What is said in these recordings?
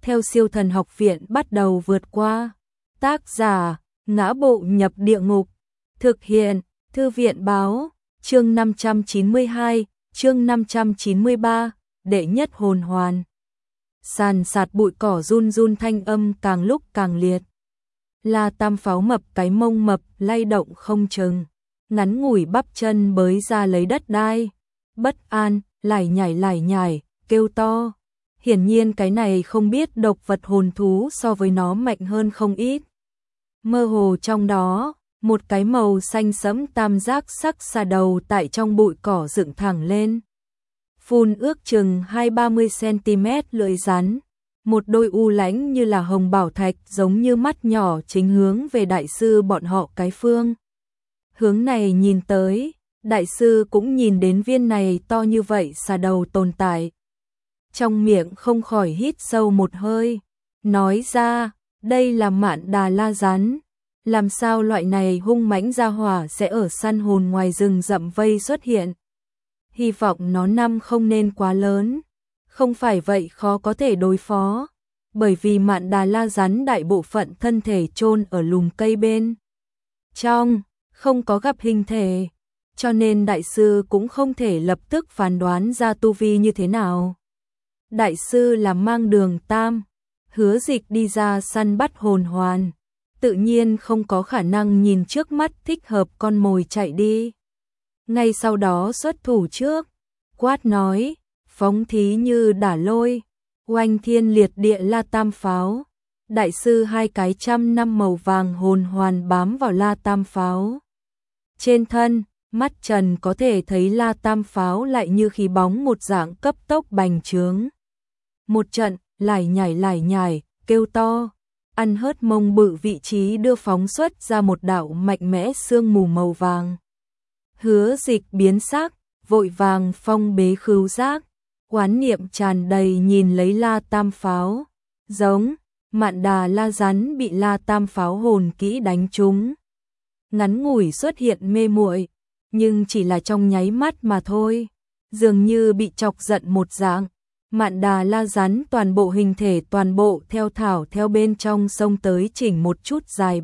theo Siêu Thần Học Viện bắt đầu vượt qua. Tác giả: Ngã Bộ Nhập Địa Ngục. Thực hiện: Thư viện báo. Chương 592, chương 593, đệ nhất hồn hoàn. Sàn sạt bụi cỏ run run, thanh âm càng lúc càng liệt. La Tam Pháo mập cái mông mập lay động không chừng, ngắn ngủi bắp chân bới ra lấy đất đai, bất an, lải nhải, kêu to. Hiển nhiên cái này không biết độc vật hồn thú so với nó mạnh hơn không ít. Mơ hồ trong đó, một cái màu xanh sẫm tam giác sắc xà đầu tại trong bụi cỏ dựng thẳng lên. Phun ước chừng 20-30 cm lưỡi rắn, một đôi u lãnh như là hồng bảo thạch giống như mắt nhỏ chính hướng về đại sư bọn họ cái phương. Hướng này nhìn tới, đại sư cũng nhìn đến viên này to như vậy xà đầu tồn tại. Trong miệng không khỏi hít sâu một hơi, nói ra, đây là Mạn Đà La rắn. Làm sao loại này hung mãnh gia hỏa sẽ ở săn hồn ngoài rừng rậm vây xuất hiện? Hy vọng nó năm không nên quá lớn, không phải vậy khó có thể đối phó, bởi vì Mạn Đà La rắn đại bộ phận thân thể chôn ở lùm cây bên trong, không có gặp hình thể, cho nên đại sư cũng không thể lập tức phán đoán ra tu vi như thế nào. Đại sư là mang Đường Tam, Hứa Dịch đi ra săn bắt hồn hoàn, tự nhiên không có khả năng nhìn trước mắt thích hợp con mồi chạy đi. Ngay sau đó xuất thủ trước, quát nói, phóng thí như đả lôi, oanh thiên liệt địa La Tam Pháo. Đại sư hai cái 100 năm màu vàng hồn hoàn bám vào La Tam Pháo. Trên thân, mắt trần có thể thấy La Tam Pháo lại như khí bóng một dạng cấp tốc bành trướng. Một trận, lải nhải, kêu to, ăn hớt mông bự vị trí đưa phóng xuất ra một đạo mạnh mẽ sương mù màu vàng. Hứa Dịch biến sắc, vội vàng phong bế khứu giác, oán niệm tràn đầy nhìn lấy La Tam Pháo, giống Mạn Đà La rắn bị La Tam Pháo hồn kỹ đánh trúng. Ngắn ngủi xuất hiện mê muội, nhưng chỉ là trong nháy mắt mà thôi, dường như bị chọc giận một dạng. Mạn Đà La rắn toàn bộ hình thể toàn bộ theo thảo theo bên trong sông tới chỉnh một chút dài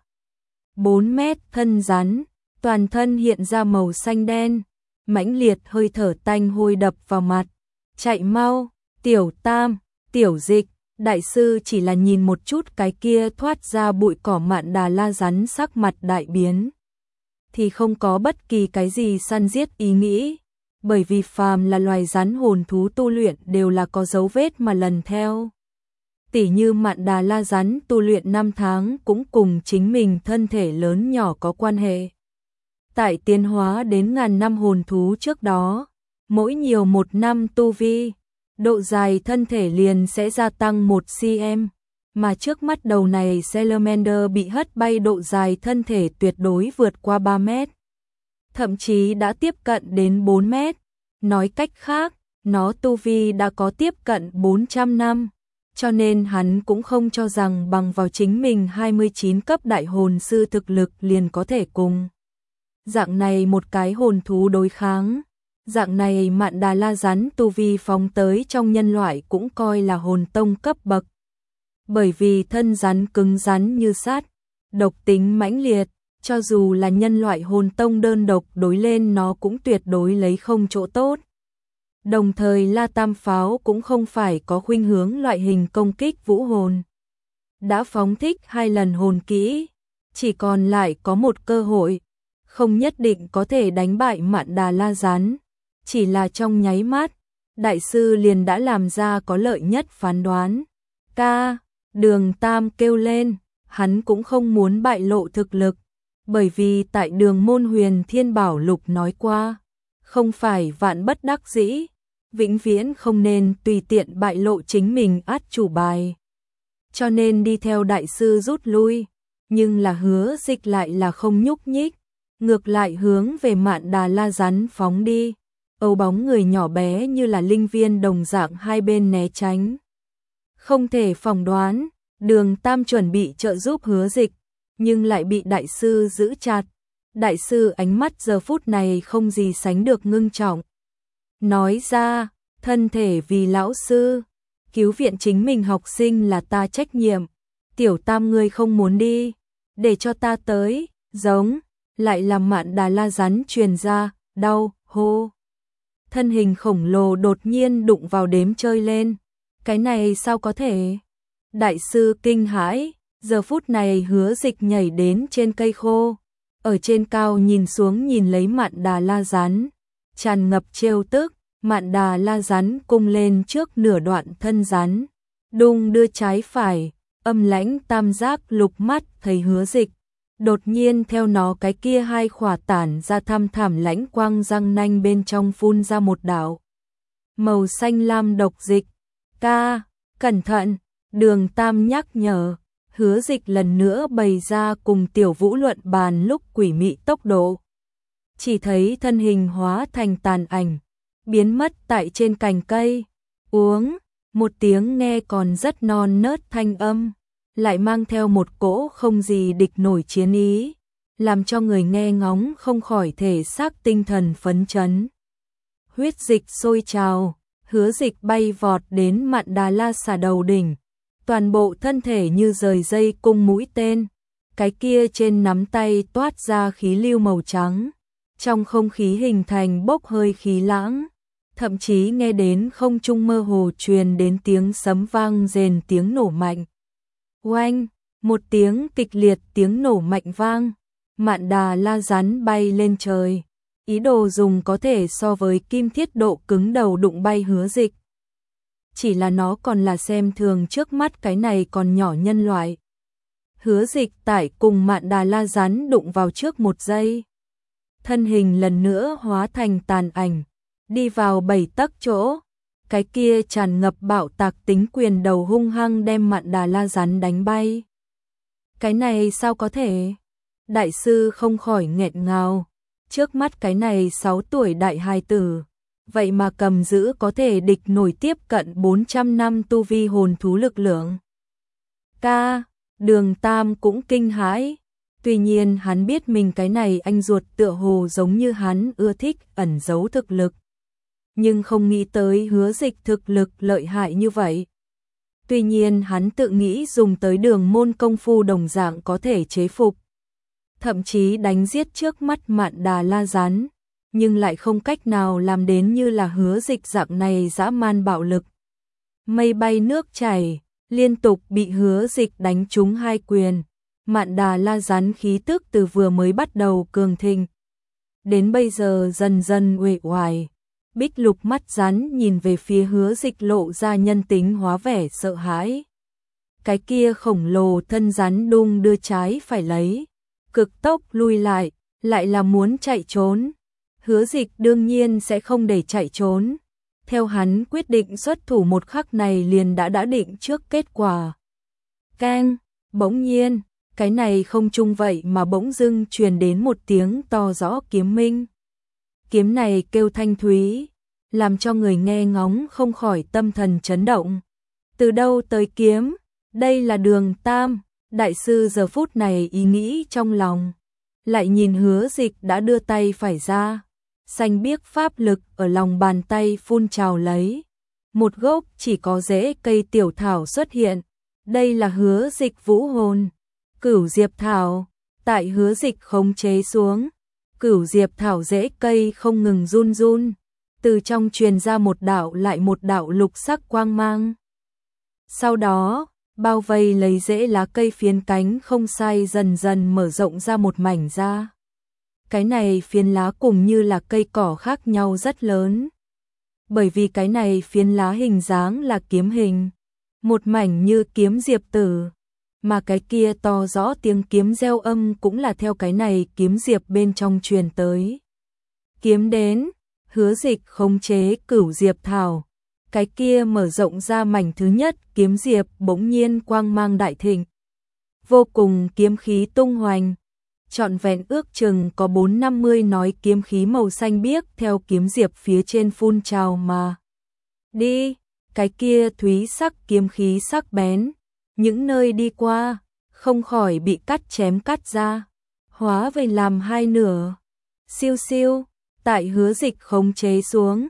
3-4 mét thân rắn, toàn thân hiện ra màu xanh đen, mãnh liệt hơi thở tanh hôi đập vào mặt. Chạy mau, Tiểu Tam, Tiểu Dịch. Đại sư chỉ là nhìn một chút cái kia thoát ra bụi cỏ Mạn Đà La rắn sắc mặt đại biến, thì không có bất kỳ cái gì săn giết ý nghĩ, bởi vì phàm là loài rắn hồn thú tu luyện đều là có dấu vết mà lần theo. Tỉ như Mạn Đà La rắn tu luyện 5 tháng cũng cùng chính mình thân thể lớn nhỏ có quan hệ. Tại tiến hóa đến ngàn năm hồn thú trước đó, mỗi nhiều 1 năm tu vi, độ dài thân thể liền sẽ gia tăng 1 cm, mà trước mắt đầu này Salamander bị hất bay độ dài thân thể tuyệt đối vượt qua 3 mét. Thậm chí đã tiếp cận đến 4 mét. Nói cách khác, nó tu vi đã có tiếp cận 400 năm, cho nên hắn cũng không cho rằng bằng vào chính mình 29 cấp đại hồn sư thực lực liền có thể cùng dạng này một cái hồn thú đối kháng. Dạng này Mạn Đà La rắn tu vi phóng tới trong nhân loại cũng coi là hồn tông cấp bậc. Bởi vì thân rắn cứng rắn như sắt, độc tính mãnh liệt, cho dù là nhân loại hồn tông đơn độc đối lên nó cũng tuyệt đối lấy không chỗ tốt. Đồng thời La Tam Pháo cũng không phải có khuynh hướng loại hình công kích vũ hồn. Đã phóng thích 2 lần hồn kỹ, chỉ còn lại có một cơ hội, không nhất định có thể đánh bại Mạn Đà La rắn. Chỉ là trong nháy mắt, đại sư liền đã làm ra có lợi nhất phán đoán. Đường Tam kêu lên, hắn cũng không muốn bại lộ thực lực, bởi vì tại Đường Môn Huyền Thiên Bảo Lục nói qua, không phải vạn bất đắc dĩ, vĩnh viễn không nên tùy tiện bại lộ chính mình át chủ bài. Cho nên đi theo đại sư rút lui, nhưng là Hứa Dịch lại là không nhúc nhích, ngược lại hướng về Mạn Đà La rắn phóng đi. Âu bóng người nhỏ bé như là linh viên đồng dạng hai bên né tránh. Không thể phỏng đoán, Đường Tam chuẩn bị trợ giúp Hứa Dịch, nhưng lại bị đại sư giữ chặt. Đại sư ánh mắt giờ phút này không gì sánh được ngưng trọng. Nói ra, thân thể vì lão sư, cứu viện chính mình học sinh là ta trách nhiệm. Tiểu Tam ngươi không muốn đi, để cho ta tới, giống, lại làm Mạn Đà La rắn truyền ra, đau, hô. Thân hình khổng lồ đột nhiên đụng vào đếm chơi lên, cái này sao có thể? Đại sư kinh hãi, giờ phút này Hứa Dịch nhảy đến trên cây khô, ở trên cao nhìn xuống nhìn lấy Mạn Đà La rắn, tràn ngập trêu tức. Mạn Đà La rắn cung lên trước nửa đoạn thân rắn, đung đưa trái phải, âm lãnh tam giác lục mắt thấy Hứa Dịch, đột nhiên theo nó cái kia hai khỏa tản ra thăm thẳm lãnh quang răng nanh bên trong phun ra một đạo màu xanh lam độc dịch. Ca, cẩn thận, Đường Tam nhắc nhở. Hứa Dịch lần nữa bày ra cùng Tiểu Vũ luận bàn lúc quỷ mị tốc độ, chỉ thấy thân hình hóa thành tàn ảnh, biến mất tại trên cành cây. Uống, một tiếng nghe còn rất non nớt thanh âm, lại mang theo một cỗ không gì địch nổi chiến ý, làm cho người nghe ngóng không khỏi thể xác tinh thần phấn chấn. Huyết dịch sôi trào, Hứa Dịch bay vọt đến Mạn Đà La xà đầu đỉnh, toàn bộ thân thể như rời dây cung mũi tên, cái kia trên nắm tay toát ra khí lưu màu trắng, trong không khí hình thành bốc hơi khí lãng. Thậm chí nghe đến không trung mơ hồ truyền đến tiếng sấm vang rền tiếng nổ mạnh. Oanh, một tiếng kịch liệt tiếng nổ mạnh vang, Mạn Đà La rắn bay lên trời, ý đồ dùng có thể so với kim thiết độ cứng đầu đụng bay Hứa Dịch. Chỉ là nó còn là xem thường trước mắt cái này còn nhỏ nhân loại. Hứa Dịch tại cùng Mạn Đà La rắn đụng vào trước một giây, thân hình lần nữa hóa thành tàn ảnh, đi vào 7 tấc chỗ, cái kia tràn ngập bạo tạc tính quyền đầu hung hăng đem Mạn Đà La rắn đánh bay. Cái này sao có thể? Đại sư không khỏi nghẹn ngào, trước mắt cái này 6 tuổi đại hài tử, vậy mà cầm giữ có thể địch nổi tiếp cận 400 năm tu vi hồn thú lực lượng. Ca, Đường Tam cũng kinh hãi, tuy nhiên hắn biết mình cái này anh ruột tựa hồ giống như hắn ưa thích ẩn giấu thực lực, nhưng không nghĩ tới Hứa Dịch thực lực lợi hại như vậy. Tuy nhiên hắn tự nghĩ dùng tới đường môn công phu đồng dạng có thể chế phục, thậm chí đánh giết trước mắt Mạn Đà La rắn, nhưng lại không cách nào làm đến như là Hứa Dịch dạng này dã man bạo lực. Mây bay nước chảy, liên tục bị Hứa Dịch đánh trúng hai quyền, Mạn Đà La rắn khí tức từ vừa mới bắt đầu cường thịnh, đến bây giờ dần dần uể oải. Bích lục mắt rắn nhìn về phía Hứa Dịch lộ ra nhân tính hóa vẻ sợ hãi. Cái kia khổng lồ thân rắn đung đưa trái phải lấy, cực tốc lui lại là muốn chạy trốn. Hứa Dịch đương nhiên sẽ không để chạy trốn. Theo hắn quyết định xuất thủ một khắc này liền đã định trước kết quả. Keng, bỗng nhiên, cái này không chung vậy mà bỗng dưng truyền đến một tiếng to rõ kiếm minh. Kiếm này kêu thanh thúy, làm cho người nghe ngóng không khỏi tâm thần chấn động. Từ đâu tới kiếm? Đây là Đường Tam. Đại sư giờ phút này ý nghĩ trong lòng, lại nhìn Hứa Dịch đã đưa tay phải ra, xanh biếc pháp lực ở lòng bàn tay phun trào lấy. Một gốc chỉ có rễ cây tiểu thảo xuất hiện, đây là Hứa Dịch vũ hồn, Cửu Diệp Thảo. Tại Hứa Dịch khống chế xuống, Cửu Diệp Thảo rễ cây không ngừng run run, từ trong truyền ra một đạo lại một đạo lục sắc quang mang. Sau đó, bao vây lấy rễ lá cây phiến cánh không sai dần dần mở rộng ra một mảnh ra. Cái này phiến lá cùng như là cây cỏ khác nhau rất lớn, bởi vì cái này phiến lá hình dáng là kiếm hình, một mảnh như kiếm diệp tử, mà cái kia to rõ tiếng kiếm reo âm cũng là theo cái này kiếm diệp bên trong truyền tới. Kiếm đến, Hứa Dịch khống chế Cửu Diệp Thảo, cái kia mở rộng ra mảnh thứ nhất kiếm diệp bỗng nhiên quang mang đại thịnh, vô cùng kiếm khí tung hoành, trọn vẹn ước chừng có 4-50 nói kiếm khí màu xanh biếc theo kiếm diệp phía trên phun trào mà đi. Cái kia thúy sắc kiếm khí sắc bén, những nơi đi qua không khỏi bị cắt chém cắt ra, hóa về làm hai nửa. Siêu siêu, tại Hứa Dịch khống chế xuống,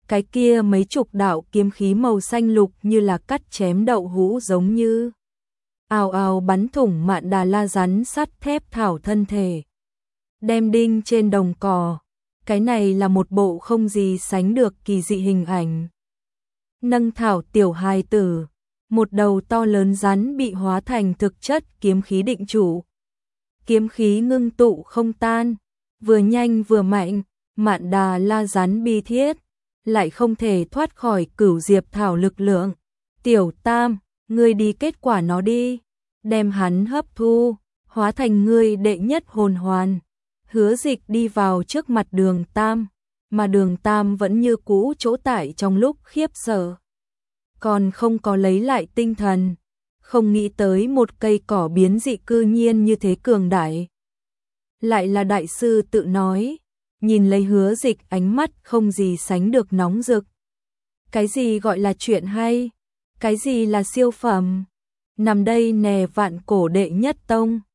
cái kia mấy chục đạo kiếm khí màu xanh lục như là cắt chém đậu hũ giống như ào ào bắn thủng Mạn Đà La rắn sắt thép thảo thân thể, đem đinh trên đồng cỏ. Cái này là một bộ không gì sánh được kỳ dị hình ảnh. Nâng thảo tiểu hài tử, một đầu to lớn rắn bị hóa thành thực chất kiếm khí định chủ. Kiếm khí ngưng tụ không tan, vừa nhanh vừa mạnh, Mạn Đà La rắn bi thiết, lại không thể thoát khỏi Cửu Diệp thảo lực lượng. Tiểu Tam, ngươi đi kết quả nó đi, đem hắn hấp thu, hóa thành ngươi đệ nhất hồn hoàn. Hứa Dịch đi vào trước mặt Đường Tam, mà Đường Tam vẫn như cũ chỗ tại trong lúc khiếp sợ. Còn không có lấy lại tinh thần, không nghĩ tới một cây cỏ biến dị cư nhiên như thế cường đại. Lại là đại sư tự nói, nhìn lấy Hứa Dịch ánh mắt không gì sánh được nóng rực. Cái gì gọi là chuyện hay? Cái gì là siêu phẩm? Nằm đây nè vạn cổ đệ nhất tông,